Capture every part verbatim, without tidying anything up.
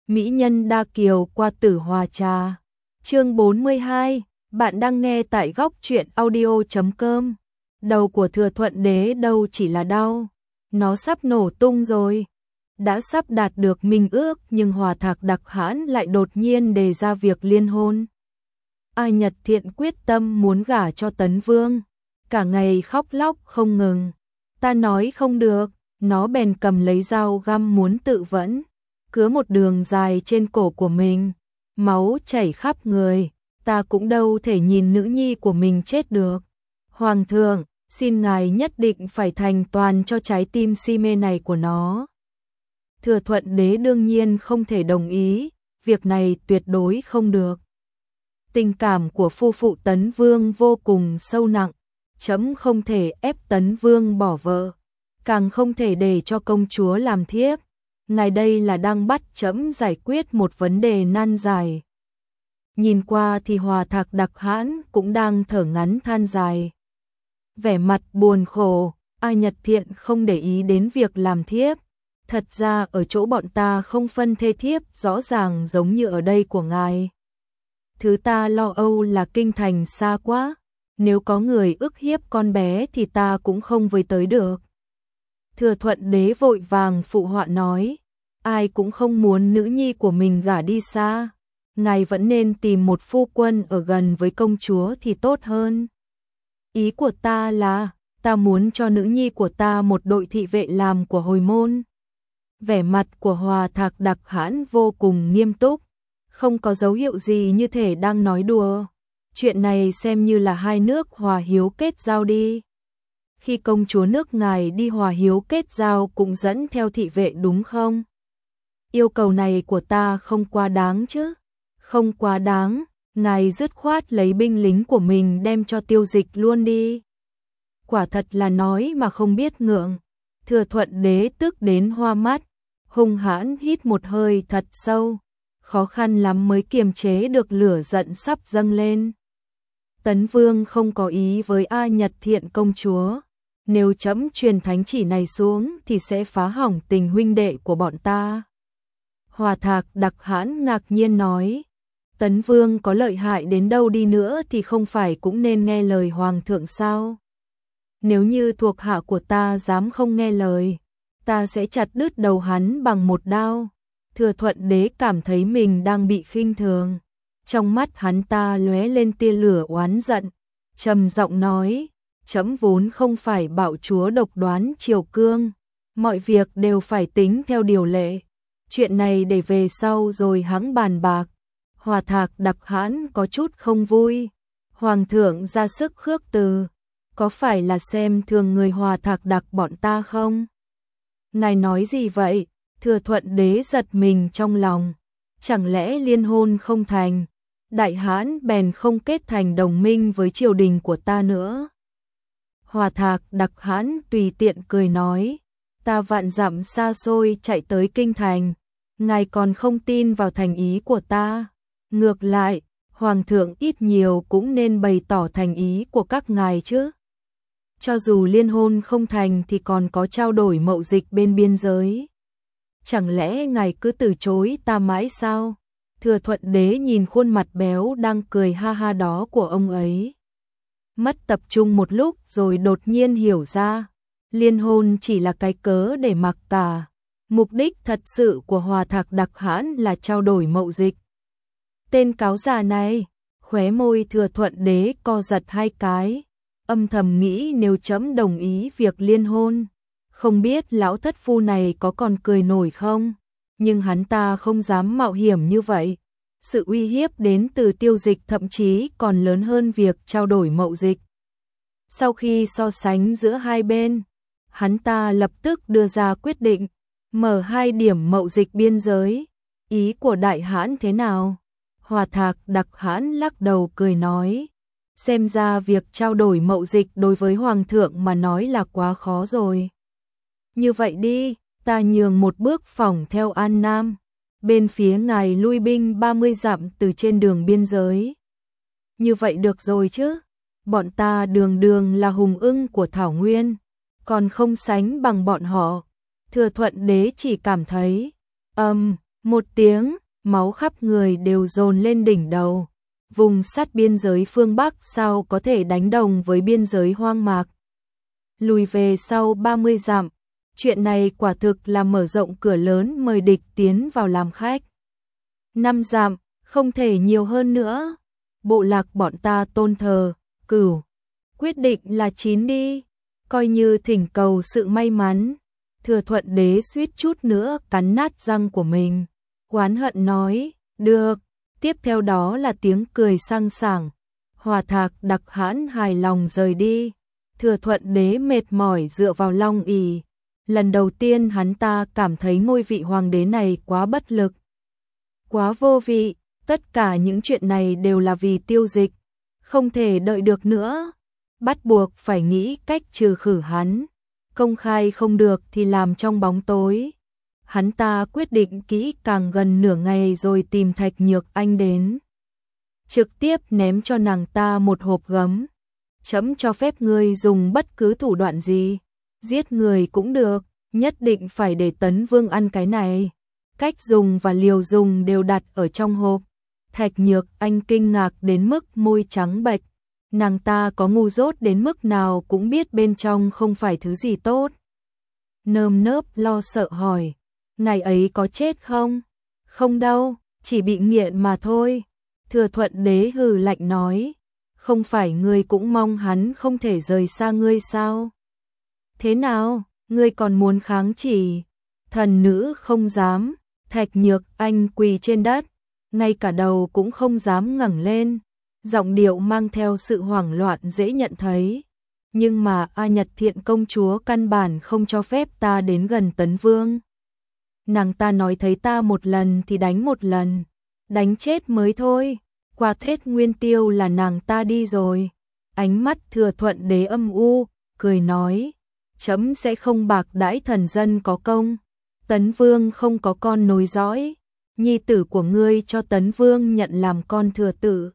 Mỹ nhân đa kiều qua Tử Hòa trà. Chương bốn mươi hai, bạn đang nghe tại góc truyện audio chấm com. Đầu của Thừa Thuận Đế đâu chỉ là đau, nó sắp nổ tung rồi. Đã sắp đạt được minh ước nhưng Hòa Thạc Đặc Hãn lại đột nhiên đề ra việc liên hôn. Ai Nhật Thiện quyết tâm muốn gả cho Tấn Vương, cả ngày khóc lóc không ngừng. Ta nói không được, nó bèn cầm lấy dao găm muốn tự vẫn, cứa một đường dài trên cổ của mình, máu chảy khắp người. Ta cũng đâu thể nhìn nữ nhi của mình chết được. Hoàng thượng, xin ngài nhất định phải thành toàn cho trái tim si mê này của nó. Thừa Thuận Đế đương nhiên không thể đồng ý, việc này tuyệt đối không được. Tình cảm của phu phụ Tấn Vương vô cùng sâu nặng, trẫm không thể ép Tấn Vương bỏ vợ, càng không thể để cho công chúa làm thiếp. Ngài đây là đang bắt trẫm giải quyết một vấn đề nan giải. Nhìn qua thì Hòa Thạc Đặc Hãn cũng đang thở ngắn than dài. Vẻ mặt buồn khổ, Ai Nhật Thiện không để ý đến việc làm thiếp. Thật ra ở chỗ bọn ta không phân thê thiếp rõ ràng giống như ở đây của ngài. Thứ ta lo âu là kinh thành xa quá, nếu có người ức hiếp con bé thì ta cũng không với tới được. Thừa Thuận Đế vội vàng phụ họa nói, ai cũng không muốn nữ nhi của mình gả đi xa. Ngài vẫn nên tìm một phu quân ở gần với công chúa thì tốt hơn. Ý của ta là, ta muốn cho nữ nhi của ta một đội thị vệ làm của hồi môn. Vẻ mặt của Hòa Thạc Đặc Hãn vô cùng nghiêm túc, không có dấu hiệu gì như thể đang nói đùa. Chuyện này xem như là hai nước hòa hiếu kết giao đi. Khi công chúa nước ngài đi hòa hiếu kết giao cũng dẫn theo thị vệ đúng không? Yêu cầu này của ta không quá đáng chứ? Không quá đáng, ngài dứt khoát lấy binh lính của mình đem cho Tiêu Dịch luôn đi. Quả thật là nói mà không biết ngượng. Thừa Thuận Đế tức đến hoa mắt, hung hãn hít một hơi thật sâu, khó khăn lắm mới kiềm chế được lửa giận sắp dâng lên. Tấn Vương không có ý với Ai Nhật Thiện công chúa, nếu trẫm truyền thánh chỉ này xuống thì sẽ phá hỏng tình huynh đệ của bọn ta. Hòa Thạc Đặc Hãn ngạc nhiên nói, Tấn Vương có lợi hại đến đâu đi nữa thì không phải cũng nên nghe lời Hoàng thượng sao? Nếu như thuộc hạ của ta dám không nghe lời, ta sẽ chặt đứt đầu hắn bằng một đao. Thừa Thuận Đế cảm thấy mình đang bị khinh thường. Trong mắt hắn ta lóe lên tia lửa oán giận, trầm giọng nói, trẫm vốn không phải bạo chúa độc đoán triều cương, mọi việc đều phải tính theo điều lệ. Chuyện này để về sau rồi hẵng bàn bạc. Hòa Thạc Đặc Hãn có chút không vui. Hoàng thượng ra sức khước từ, có phải là xem thường người Hòa Thạc Đặc bọn ta không? Ngài nói gì vậy? Thừa Thuận Đế giật mình trong lòng. Chẳng lẽ liên hôn không thành, Đại Hãn bèn không kết thành đồng minh với triều đình của ta nữa? Hòa Thạc Đặc Hãn tùy tiện cười nói, ta vạn dặm xa xôi chạy tới kinh thành, ngài còn không tin vào thành ý của ta. Ngược lại, Hoàng thượng ít nhiều cũng nên bày tỏ thành ý của các ngài chứ. Cho dù liên hôn không thành thì còn có trao đổi mậu dịch bên biên giới. Chẳng lẽ ngài cứ từ chối ta mãi sao? Thừa Thuận Đế nhìn khuôn mặt béo đang cười ha ha đó của ông ấy. Mất tập trung một lúc rồi đột nhiên hiểu ra, liên hôn chỉ là cái cớ để mặc cả. Mục đích thật sự của Hòa Thạc Đặc Hãn là trao đổi mậu dịch. Tên cáo già này, khóe môi Thừa Thuận Đế co giật hai cái, âm thầm nghĩ nếu trẫm đồng ý việc liên hôn, không biết lão thất phu này có còn cười nổi không, nhưng hắn ta không dám mạo hiểm như vậy. Sự uy hiếp đến từ Tiêu Dịch thậm chí còn lớn hơn việc trao đổi mậu dịch. Sau khi so sánh giữa hai bên, hắn ta lập tức đưa ra quyết định, mở hai điểm mậu dịch biên giới. Ý của Đại Hãn thế nào? Hòa Thạc Đặc Hãn lắc đầu cười nói, xem ra việc trao đổi mậu dịch đối với Hoàng thượng mà nói là quá khó rồi. Như vậy đi, ta nhường một bước phỏng theo An Nam, bên phía ngài lui binh ba mươi dặm từ trên đường biên giới. Như vậy được rồi chứ, bọn ta đường đường là hùng ưng của Thảo Nguyên, còn không sánh bằng bọn họ. Thừa Thuận Đế chỉ cảm thấy, âm, um, Một tiếng, máu khắp người đều dồn lên đỉnh đầu. Vùng sát biên giới phương Bắc sao có thể đánh đồng với biên giới hoang mạc. Lùi về sau ba mươi dặm, chuyện này quả thực là mở rộng cửa lớn mời địch tiến vào làm khách. Năm dặm, không thể nhiều hơn nữa. Bộ lạc bọn ta tôn thờ, Cửu. Quyết định là chín đi, coi như thỉnh cầu sự may mắn. Thừa Thuận Đế suýt chút nữa cắn nát răng của mình. Oán hận nói, được. Tiếp theo đó là tiếng cười sang sảng. Hòa Thạc Đặc Hãn hài lòng rời đi. Thừa Thuận Đế mệt mỏi dựa vào long ỷ. Lần đầu tiên hắn ta cảm thấy ngôi vị hoàng đế này quá bất lực, quá vô vị. Tất cả những chuyện này đều là vì Tiêu Dịch, không thể đợi được nữa, bắt buộc phải nghĩ cách trừ khử hắn. Công khai không được thì làm trong bóng tối. Hắn ta quyết định kỹ càng gần nửa ngày rồi tìm Thạch Nhược Anh đến. Trực tiếp ném cho nàng ta một hộp gấm. Chấm cho phép ngươi dùng bất cứ thủ đoạn gì, giết người cũng được, nhất định phải để Tấn Vương ăn cái này. Cách dùng và liều dùng đều đặt ở trong hộp. Thạch Nhược Anh kinh ngạc đến mức môi trắng bệch. Nàng ta có ngu dốt đến mức nào cũng biết bên trong không phải thứ gì tốt. Nơm nớp lo sợ hỏi, ngày ấy có chết không? Không đâu, chỉ bị nghiện mà thôi. Thừa Thuận Đế hừ lạnh nói, không phải ngươi cũng mong hắn không thể rời xa ngươi sao? Thế nào, ngươi còn muốn kháng chỉ? Thần nữ không dám. Thạch Nhược Anh quỳ trên đất, ngay cả đầu cũng không dám ngẩng lên, giọng điệu mang theo sự hoảng loạn dễ nhận thấy. Nhưng mà A Nhật Thiện công chúa căn bản không cho phép ta đến gần Tấn Vương. Nàng ta nói thấy ta một lần thì đánh một lần, đánh chết mới thôi. Qua Tết Nguyên Tiêu là nàng ta đi rồi. Ánh mắt Thừa Thuận Đế âm u, cười nói, chấm sẽ không bạc đãi thần dân có công. Tấn Vương không có con nối dõi, nhi tử của ngươi cho Tấn Vương nhận làm con thừa tử.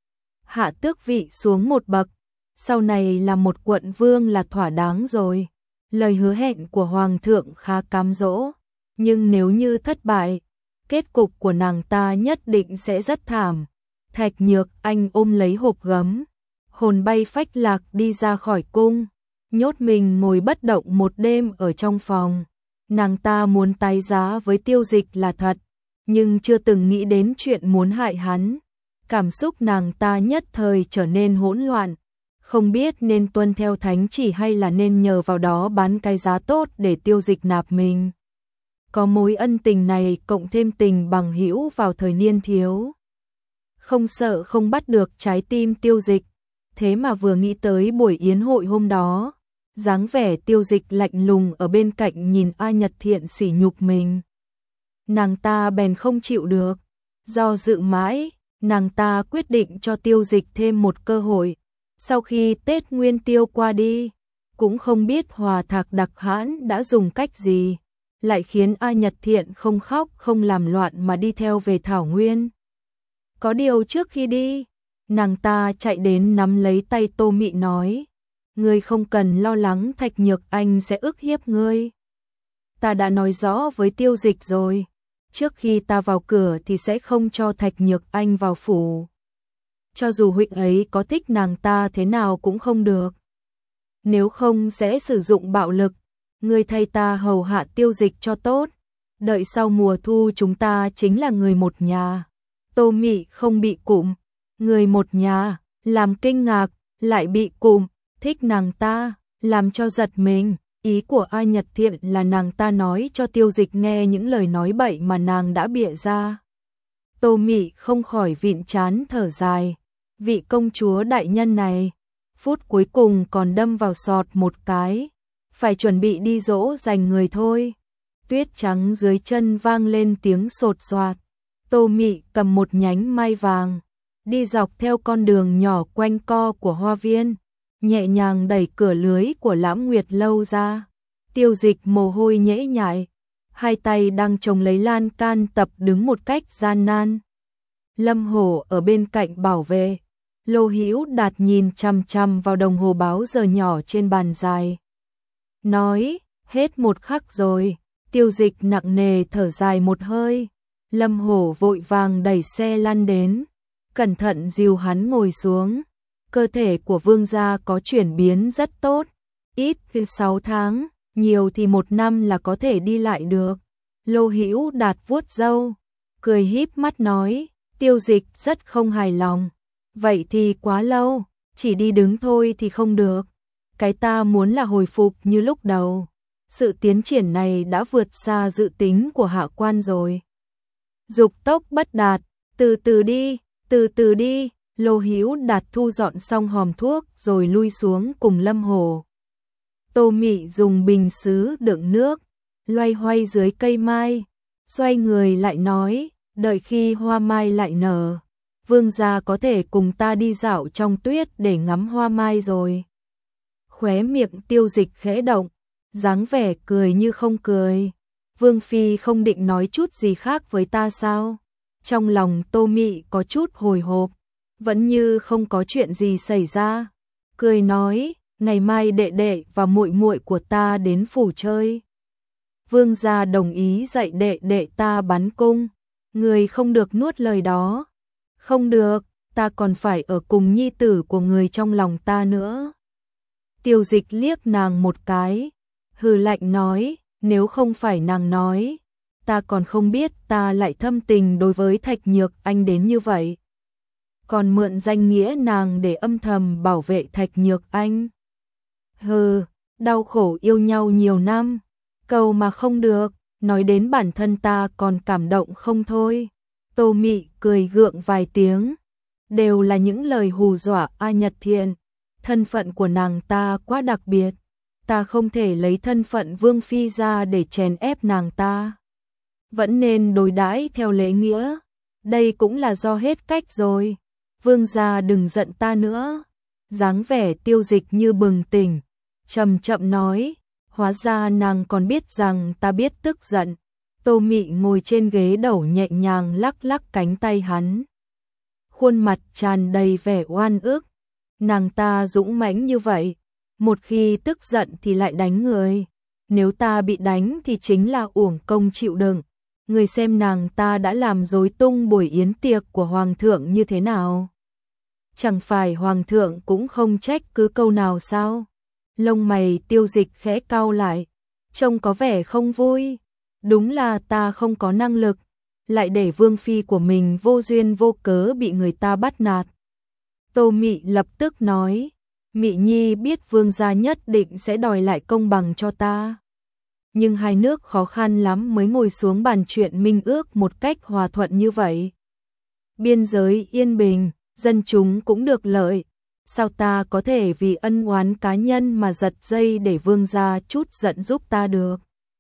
Hạ tước vị xuống một bậc, sau này là một quận vương là thỏa đáng rồi. Lời hứa hẹn của Hoàng thượng khá cám dỗ, nhưng nếu như thất bại, kết cục của nàng ta nhất định sẽ rất thảm. Thạch Nhược Anh ôm lấy hộp gấm, hồn bay phách lạc đi ra khỏi cung, nhốt mình ngồi bất động một đêm ở trong phòng. Nàng ta muốn tái giá với Tiêu Dịch là thật, nhưng chưa từng nghĩ đến chuyện muốn hại hắn. Cảm xúc nàng ta nhất thời trở nên hỗn loạn, không biết nên tuân theo thánh chỉ hay là nên nhờ vào đó bán cái giá tốt để Tiêu Dịch nạp mình. Có mối ân tình này cộng thêm tình bằng hữu vào thời niên thiếu, không sợ không bắt được trái tim Tiêu Dịch. Thế mà vừa nghĩ tới buổi yến hội hôm đó, dáng vẻ Tiêu Dịch lạnh lùng ở bên cạnh nhìn A Nhật Thiện sỉ nhục mình, nàng ta bèn không chịu được. Do dự mãi, nàng ta quyết định cho Tiêu Dịch thêm một cơ hội. Sau khi Tết Nguyên Tiêu qua đi, cũng không biết Hòa Thạc Đặc Hãn đã dùng cách gì, lại khiến A Nhật Thiện không khóc không làm loạn mà đi theo về Thảo Nguyên. Có điều trước khi đi, nàng ta chạy đến nắm lấy tay Tô Mị nói, ngươi không cần lo lắng Thạch Nhược Anh sẽ ức hiếp ngươi. Ta đã nói rõ với Tiêu Dịch rồi, trước khi ta vào cửa thì sẽ không cho Thạch Nhược Anh vào phủ. Cho dù huynh ấy có thích nàng ta thế nào cũng không được. Nếu không sẽ sử dụng bạo lực, ngươi thay ta hầu hạ Tiêu Dịch cho tốt. Đợi sau mùa thu chúng ta chính là người một nhà. Tô Mị không bị cụm, người một nhà, làm kinh ngạc, lại bị cụm, thích nàng ta, làm cho giật mình. Ý của A Nhật Thiện là nàng ta nói cho Tiêu Dịch nghe những lời nói bậy mà nàng đã bịa ra. Tô Mị không khỏi vịn trán thở dài, vị công chúa đại nhân này, phút cuối cùng còn đâm vào sọt một cái, phải chuẩn bị đi dỗ dành người thôi. Tuyết trắng dưới chân vang lên tiếng sột soạt. Tô Mị cầm một nhánh mai vàng, đi dọc theo con đường nhỏ quanh co của hoa viên, nhẹ nhàng đẩy cửa lưới của Lãm Nguyệt lâu ra. Tiêu Dịch mồ hôi nhễ nhại, hai tay đang chống lấy lan can tập đứng một cách gian nan. Lâm Hổ ở bên cạnh bảo vệ. Lô Hữu Đạt nhìn chằm chằm vào đồng hồ báo giờ nhỏ trên bàn dài, nói, hết một khắc rồi. Tiêu Dịch nặng nề thở dài một hơi, Lâm Hổ vội vàng đẩy xe lăn đến, cẩn thận dìu hắn ngồi xuống. Cơ thể của vương gia có chuyển biến rất tốt, ít thì sáu tháng, nhiều thì một năm là có thể đi lại được. Lô Hữu Đạt vuốt râu, cười híp mắt nói, Tiêu Dịch rất không hài lòng. Vậy thì quá lâu, chỉ đi đứng thôi thì không được. Cái ta muốn là hồi phục như lúc đầu. Sự tiến triển này đã vượt xa dự tính của hạ quan rồi. Dục tốc bất đạt, từ từ đi, từ từ đi. Lô Hữu Đạt thu dọn xong hòm thuốc rồi lui xuống cùng Lâm Hổ. Tô Mị dùng bình sứ đựng nước, loay hoay dưới cây mai, xoay người lại nói, đợi khi hoa mai lại nở, vương gia có thể cùng ta đi dạo trong tuyết để ngắm hoa mai rồi. Khóe miệng Tiêu Dịch khẽ động, dáng vẻ cười như không cười. Vương phi không định nói chút gì khác với ta sao? Trong lòng Tô Mị có chút hồi hộp, vẫn như không có chuyện gì xảy ra. Cười nói, ngày mai đệ đệ và muội muội của ta đến phủ chơi. Vương gia đồng ý dạy đệ đệ ta bắn cung, người không được nuốt lời đó. Không được, ta còn phải ở cùng nhi tử của người trong lòng ta nữa. Tiêu Dịch liếc nàng một cái, hừ lạnh nói, nếu không phải nàng nói, ta còn không biết ta lại thâm tình đối với Thạch Nhược Anh đến như vậy. Còn mượn danh nghĩa nàng để âm thầm bảo vệ Thạch Nhược Anh. Hừ, đau khổ yêu nhau nhiều năm, cầu mà không được, nói đến bản thân ta còn cảm động không thôi. Tô Mị cười gượng vài tiếng, đều là những lời hù dọa A Nhật Thiện. Thân phận của nàng ta quá đặc biệt, ta không thể lấy thân phận vương phi ra để chèn ép nàng ta. Vẫn nên đối đãi theo lễ nghĩa, đây cũng là do hết cách rồi. Vương gia đừng giận ta nữa. Dáng vẻ Tiêu Dịch như bừng tỉnh, chậm chậm nói, hóa ra nàng còn biết rằng ta biết tức giận. Tô Mị ngồi trên ghế đầu nhẹ nhàng lắc lắc cánh tay hắn, khuôn mặt tràn đầy vẻ oan ức. Nàng ta dũng mãnh như vậy, một khi tức giận thì lại đánh người. Nếu ta bị đánh thì chính là uổng công chịu đựng. Người xem nàng ta đã làm rối tung buổi yến tiệc của hoàng thượng như thế nào. Chẳng phải hoàng thượng cũng không trách cứ câu nào sao? Lông mày Tiêu Dịch khẽ cau lại, trông có vẻ không vui. Đúng là ta không có năng lực, lại để vương phi của mình vô duyên vô cớ bị người ta bắt nạt. Tô Mị lập tức nói, Mị Nhi biết vương gia nhất định sẽ đòi lại công bằng cho ta. Nhưng hai nước khó khăn lắm mới ngồi xuống bàn chuyện minh ước một cách hòa thuận như vậy. Biên giới yên bình, dân chúng cũng được lợi. Sao ta có thể vì ân oán cá nhân mà giật dây để vương gia chút giận giúp ta được?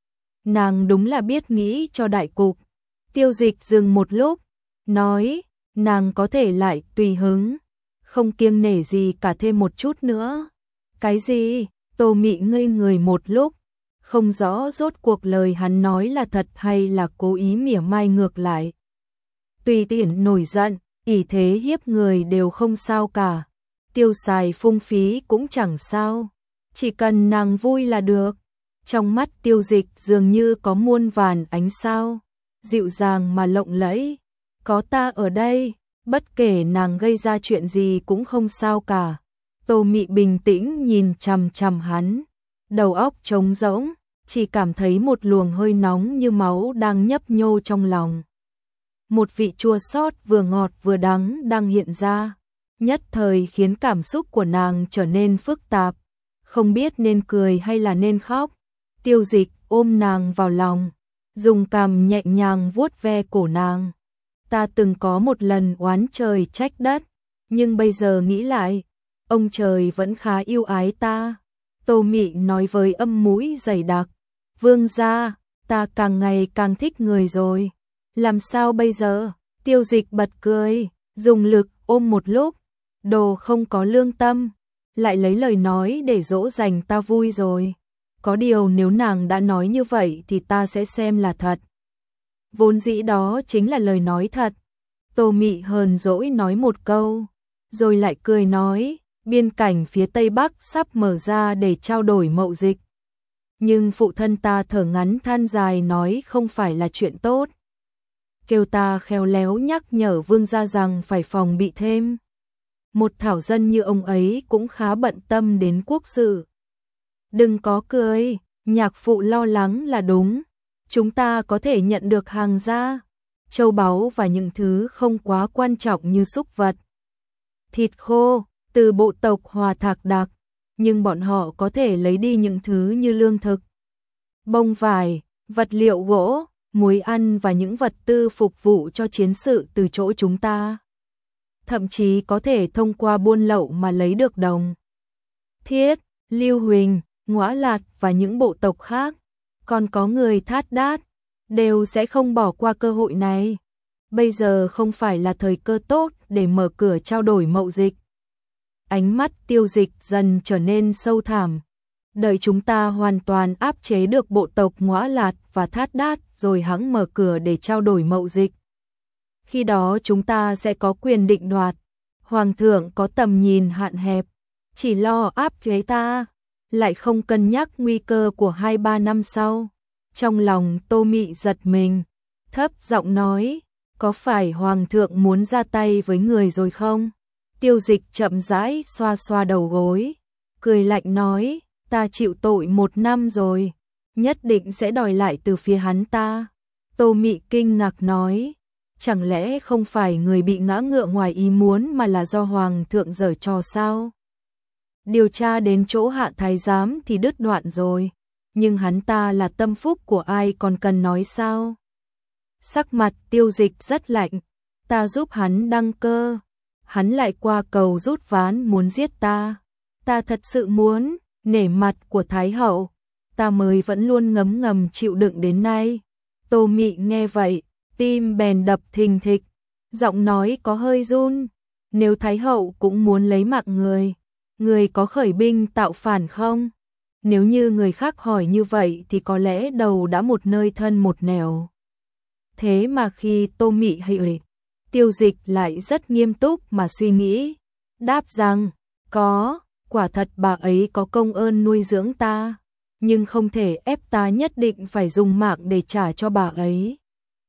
Nàng đúng là biết nghĩ cho đại cục. Tiêu Dịch dừng một lúc, nói, nàng có thể lại tùy hứng, không kiêng nể gì cả thêm một chút nữa. Cái gì? Tô Mị ngây người một lúc, không rõ rốt cuộc lời hắn nói là thật hay là cố ý mỉa mai ngược lại. Tùy tiện nổi giận, ỷ thế hiếp người đều không sao cả, tiêu xài phung phí cũng chẳng sao, chỉ cần nàng vui là được. Trong mắt Tiêu Dịch dường như có muôn vàn ánh sao, dịu dàng mà lộng lẫy. Có ta ở đây, bất kể nàng gây ra chuyện gì cũng không sao cả. Tô Mị bình tĩnh nhìn chằm chằm hắn, đầu óc trống rỗng, chỉ cảm thấy một luồng hơi nóng như máu đang nhấp nhô trong lòng. Một vị chua xót vừa ngọt vừa đắng đang hiện ra, nhất thời khiến cảm xúc của nàng trở nên phức tạp, không biết nên cười hay là nên khóc. Tiêu Dịch ôm nàng vào lòng, dùng cằm nhẹ nhàng vuốt ve cổ nàng. Ta từng có một lần oán trời trách đất, nhưng bây giờ nghĩ lại, ông trời vẫn khá yêu ái ta. Tô Mị nói với âm mũi dày đặc, vương gia, ta càng ngày càng thích người rồi. Làm sao bây giờ? Tiêu Dịch bật cười, dùng lực ôm một lúc, đồ không có lương tâm, lại lấy lời nói để dỗ dành ta vui rồi. Có điều nếu nàng đã nói như vậy thì ta sẽ xem là thật. Vốn dĩ đó chính là lời nói thật. Tô Mị hờn dỗi nói một câu, rồi lại cười nói, biên cảnh phía Tây Bắc sắp mở ra để trao đổi mậu dịch. Nhưng phụ thân ta thở ngắn than dài nói không phải là chuyện tốt. kêu ta khéo léo nhắc nhở vương gia rằng phải phòng bị thêm. Một thảo dân như ông ấy cũng khá bận tâm đến quốc sự. Đừng có cười, nhạc phụ lo lắng là đúng. Chúng ta có thể nhận được hàng gia, châu báu và những thứ không quá quan trọng như súc vật, thịt khô, từ bộ tộc Hòa Thạc Đặc, nhưng bọn họ có thể lấy đi những thứ như lương thực, bông vải, vật liệu gỗ, muối ăn và những vật tư phục vụ cho chiến sự từ chỗ chúng ta. Thậm chí có thể thông qua buôn lậu mà lấy được đồng. Thiết, Lưu Huỳnh, Ngõa Lạt và những bộ tộc khác, còn có người Thát Đát, đều sẽ không bỏ qua cơ hội này. Bây giờ không phải là thời cơ tốt để mở cửa trao đổi mậu dịch. Ánh mắt Tiêu Dịch dần trở nên sâu thẳm. Đợi chúng ta hoàn toàn áp chế được bộ tộc Ngõa Lạt và Thát Đát rồi hẵng mở cửa để trao đổi mậu dịch. Khi đó chúng ta sẽ có quyền định đoạt. Hoàng thượng có tầm nhìn hạn hẹp, chỉ lo áp chế ta, lại không cân nhắc nguy cơ của hai ba năm sau. Trong lòng Tô Mị giật mình, thấp giọng nói, có phải Hoàng thượng muốn ra tay với người rồi không? Tiêu Dịch chậm rãi xoa xoa đầu gối, cười lạnh nói, ta chịu tội một năm rồi, nhất định sẽ đòi lại từ phía hắn ta. Tô Mị kinh ngạc nói, chẳng lẽ không phải người bị ngã ngựa ngoài ý muốn mà là do Hoàng thượng giở trò sao? Điều tra đến chỗ Hạ Thái Giám thì đứt đoạn rồi, nhưng hắn ta là tâm phúc của ai còn cần nói sao? Sắc mặt Tiêu Dịch rất lạnh, ta giúp hắn đăng cơ, hắn lại qua cầu rút ván muốn giết ta. Ta thật sự muốn, nể mặt của Thái hậu, ta mới vẫn luôn ngấm ngầm chịu đựng đến nay. Tô Mị nghe vậy, tim bèn đập thình thịch, giọng nói có hơi run. Nếu Thái hậu cũng muốn lấy mạng người, người có khởi binh tạo phản không? Nếu như người khác hỏi như vậy thì có lẽ đầu đã một nơi thân một nẻo. Thế mà khi Tô Mị hỏi, Tiêu Dịch lại rất nghiêm túc mà suy nghĩ, đáp rằng, có, quả thật bà ấy có công ơn nuôi dưỡng ta, nhưng không thể ép ta nhất định phải dùng mạng để trả cho bà ấy.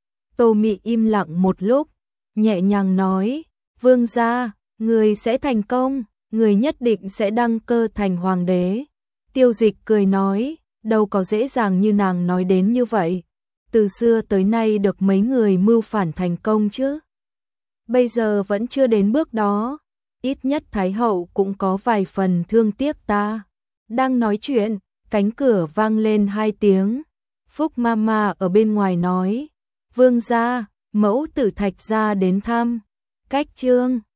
Tô Mị im lặng một lúc, nhẹ nhàng nói, vương gia, người sẽ thành công, người nhất định sẽ đăng cơ thành hoàng đế. Tiêu Dịch cười nói, đâu có dễ dàng như nàng nói đến như vậy. Từ xưa tới nay được mấy người mưu phản thành công chứ. Bây giờ vẫn chưa đến bước đó, ít nhất Thái hậu cũng có vài phần thương tiếc ta. Đang nói chuyện, cánh cửa vang lên hai tiếng. Phúc Mama ở bên ngoài nói, vương gia, mẫu tử Thạch gia đến thăm. Cách chương